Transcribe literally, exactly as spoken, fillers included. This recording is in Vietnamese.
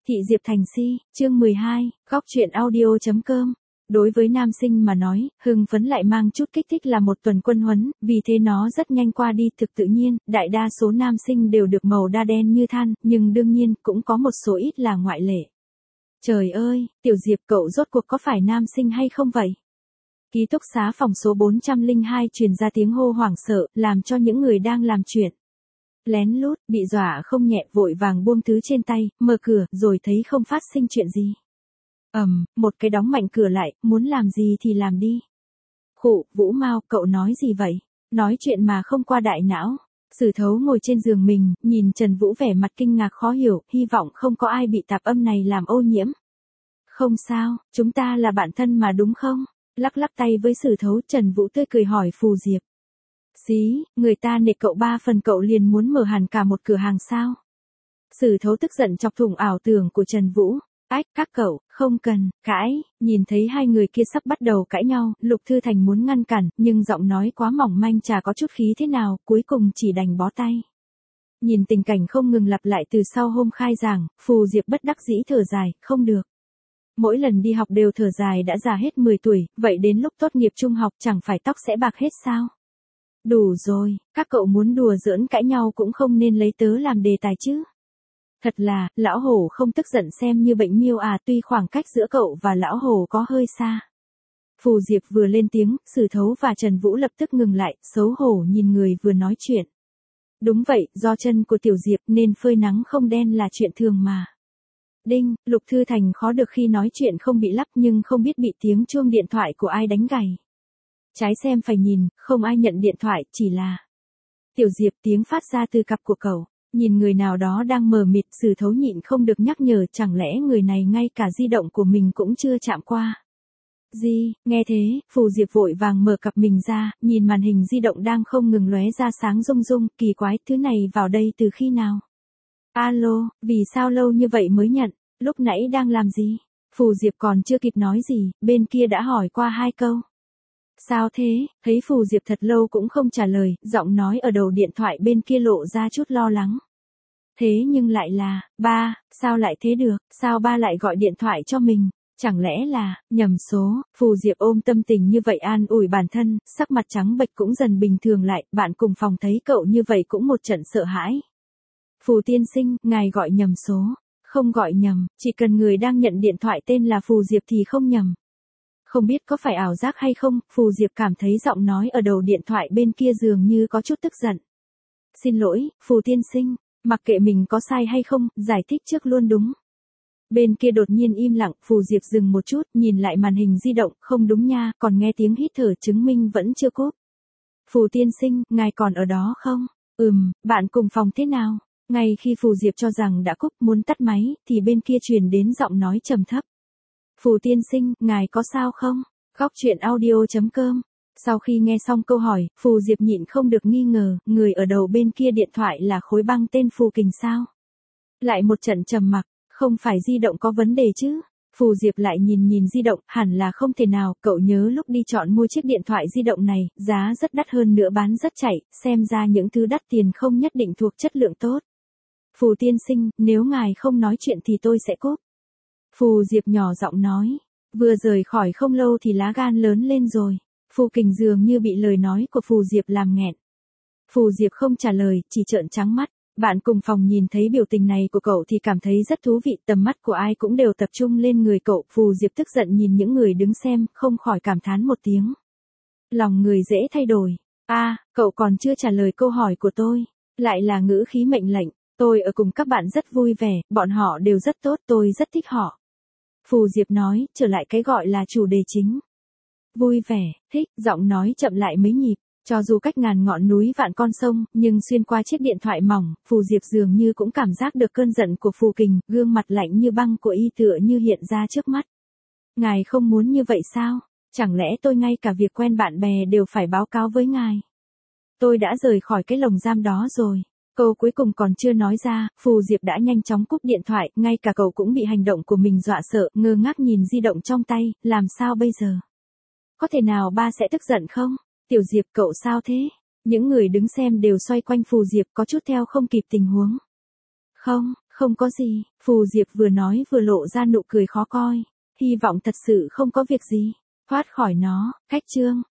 Thị Diệp Thành Si, chương mười hai, góc truyện audio.com. Đối với nam sinh mà nói, hưng phấn lại mang chút kích thích là một tuần quân huấn, vì thế nó rất nhanh qua đi thực tự nhiên, đại đa số nam sinh đều được màu da đen như than, nhưng đương nhiên, cũng có một số ít là ngoại lệ. Trời ơi, Tiểu Diệp cậu rốt cuộc có phải nam sinh hay không vậy? Ký túc xá phòng số bốn trăm lẻ hai truyền ra tiếng hô hoảng sợ, làm cho những người đang làm chuyện lén lút, bị dọa không nhẹ vội vàng buông thứ trên tay, mở cửa, rồi thấy không phát sinh chuyện gì. Ầm, um, một cái đóng mạnh cửa lại, muốn làm gì thì làm đi. Khụ, Vũ Mao, cậu nói gì vậy? Nói chuyện mà không qua đại não. Sử Thấu ngồi trên giường mình, nhìn Trần Vũ vẻ mặt kinh ngạc khó hiểu, hy vọng không có ai bị tạp âm này làm ô nhiễm. Không sao, chúng ta là bạn thân mà đúng không? Lắc lắc tay với Sử Thấu, Trần Vũ tươi cười hỏi Phù Diệp. Xí, người ta nể cậu ba phần cậu liền muốn mở hẳn cả một cửa hàng sao? Sử Thấu tức giận chọc thủng ảo tưởng của Trần Vũ. Ách, các cậu, không cần, cãi, nhìn thấy hai người kia sắp bắt đầu cãi nhau, Lục Thư Thành muốn ngăn cản, nhưng giọng nói quá mỏng manh chả có chút khí thế nào, cuối cùng chỉ đành bó tay. Nhìn tình cảnh không ngừng lặp lại từ sau hôm khai giảng, Phù Diệp bất đắc dĩ thở dài, không được. Mỗi lần đi học đều thở dài đã già hết mười tuổi, vậy đến lúc tốt nghiệp trung học chẳng phải tóc sẽ bạc hết sao? Đủ rồi, các cậu muốn đùa giỡn cãi nhau cũng không nên lấy tớ làm đề tài chứ. Thật là, lão hổ không tức giận xem như bệnh miêu à, tuy khoảng cách giữa cậu và lão hổ có hơi xa. Phù Diệp vừa lên tiếng, Sử Thấu và Trần Vũ lập tức ngừng lại, xấu hổ nhìn người vừa nói chuyện. Đúng vậy, do chân của Tiểu Diệp nên phơi nắng không đen là chuyện thường mà. Đinh, Lục Thư Thành khó được khi nói chuyện không bị lắp nhưng không biết bị tiếng chuông điện thoại của ai đánh gầy. Trái xem phải nhìn, không ai nhận điện thoại, chỉ là Tiểu Diệp, tiếng phát ra từ cặp của cậu. Nhìn người nào đó đang mờ mịt, Sử Thấu nhịn không được nhắc nhở, chẳng lẽ người này ngay cả di động của mình cũng chưa chạm qua. Gì, nghe thế, Phù Diệp vội vàng mở cặp mình ra, nhìn màn hình di động đang không ngừng lóe ra sáng rung rung, kỳ quái, thứ này vào đây từ khi nào? Alo, vì sao lâu như vậy mới nhận, lúc nãy đang làm gì? Phù Diệp còn chưa kịp nói gì, bên kia đã hỏi qua hai câu. Sao thế, thấy Phù Diệp thật lâu cũng không trả lời, giọng nói ở đầu điện thoại bên kia lộ ra chút lo lắng. Thế nhưng lại là, ba, sao lại thế được, sao ba lại gọi điện thoại cho mình, chẳng lẽ là, nhầm số, Phù Diệp ôm tâm tình như vậy an ủi bản thân, sắc mặt trắng bệch cũng dần bình thường lại, bạn cùng phòng thấy cậu như vậy cũng một trận sợ hãi. Phù tiên sinh, ngài gọi nhầm số, không gọi nhầm, chỉ cần người đang nhận điện thoại tên là Phù Diệp thì không nhầm. Không biết có phải ảo giác hay không, Phù Diệp cảm thấy giọng nói ở đầu điện thoại bên kia dường như có chút tức giận. Xin lỗi, Phù tiên sinh, mặc kệ mình có sai hay không, giải thích trước luôn đúng. Bên kia đột nhiên im lặng, Phù Diệp dừng một chút, nhìn lại màn hình di động, không đúng nha, còn nghe tiếng hít thở chứng minh vẫn chưa cúp. Phù tiên sinh, ngài còn ở đó không? Ừm, bạn cùng phòng thế nào? Ngay khi Phù Diệp cho rằng đã cúp muốn tắt máy, thì bên kia truyền đến giọng nói trầm thấp. Phù tiên sinh, ngài có sao không? Góc truyện audio.com. Sau khi nghe xong câu hỏi, Phù Diệp nhịn không được nghi ngờ, người ở đầu bên kia điện thoại là khối băng tên Phù Kình sao? Lại một trận trầm mặc, không phải di động có vấn đề chứ? Phù Diệp lại nhìn nhìn di động, hẳn là không thể nào, cậu nhớ lúc đi chọn mua chiếc điện thoại di động này, giá rất đắt hơn nữa bán rất chạy, xem ra những thứ đắt tiền không nhất định thuộc chất lượng tốt. Phù tiên sinh, nếu ngài không nói chuyện thì tôi sẽ cúp. Phù Diệp nhỏ giọng nói, vừa rời khỏi không lâu thì lá gan lớn lên rồi. Phù Kình dường như bị lời nói của Phù Diệp làm nghẹn. Phù Diệp không trả lời, chỉ trợn trắng mắt. Bạn cùng phòng nhìn thấy biểu tình này của cậu thì cảm thấy rất thú vị, tầm mắt của ai cũng đều tập trung lên người cậu. Phù Diệp tức giận nhìn những người đứng xem, không khỏi cảm thán một tiếng. Lòng người dễ thay đổi. A, à, cậu còn chưa trả lời câu hỏi của tôi. Lại là ngữ khí mệnh lệnh. Tôi ở cùng các bạn rất vui vẻ, bọn họ đều rất tốt, tôi rất thích họ. Phù Diệp nói, trở lại cái gọi là chủ đề chính. Vui vẻ, thích, giọng nói chậm lại mấy nhịp, cho dù cách ngàn ngọn núi vạn con sông, nhưng xuyên qua chiếc điện thoại mỏng, Phù Diệp dường như cũng cảm giác được cơn giận của Phù Kình, gương mặt lạnh như băng của y tựa như hiện ra trước mắt. Ngài không muốn như vậy sao? Chẳng lẽ tôi ngay cả việc quen bạn bè đều phải báo cáo với ngài? Tôi đã rời khỏi cái lồng giam đó rồi. Câu cuối cùng còn chưa nói ra, Phù Diệp đã nhanh chóng cúp điện thoại, ngay cả cậu cũng bị hành động của mình dọa sợ, ngơ ngác nhìn di động trong tay, làm sao bây giờ? Có thể nào ba sẽ tức giận không? Tiểu Diệp, cậu sao thế? Những người đứng xem đều xoay quanh Phù Diệp có chút theo không kịp tình huống. Không, Không có gì, Phù Diệp vừa nói vừa lộ ra nụ cười khó coi. Hy vọng thật sự không có việc gì. Thoát khỏi nó, cách chương.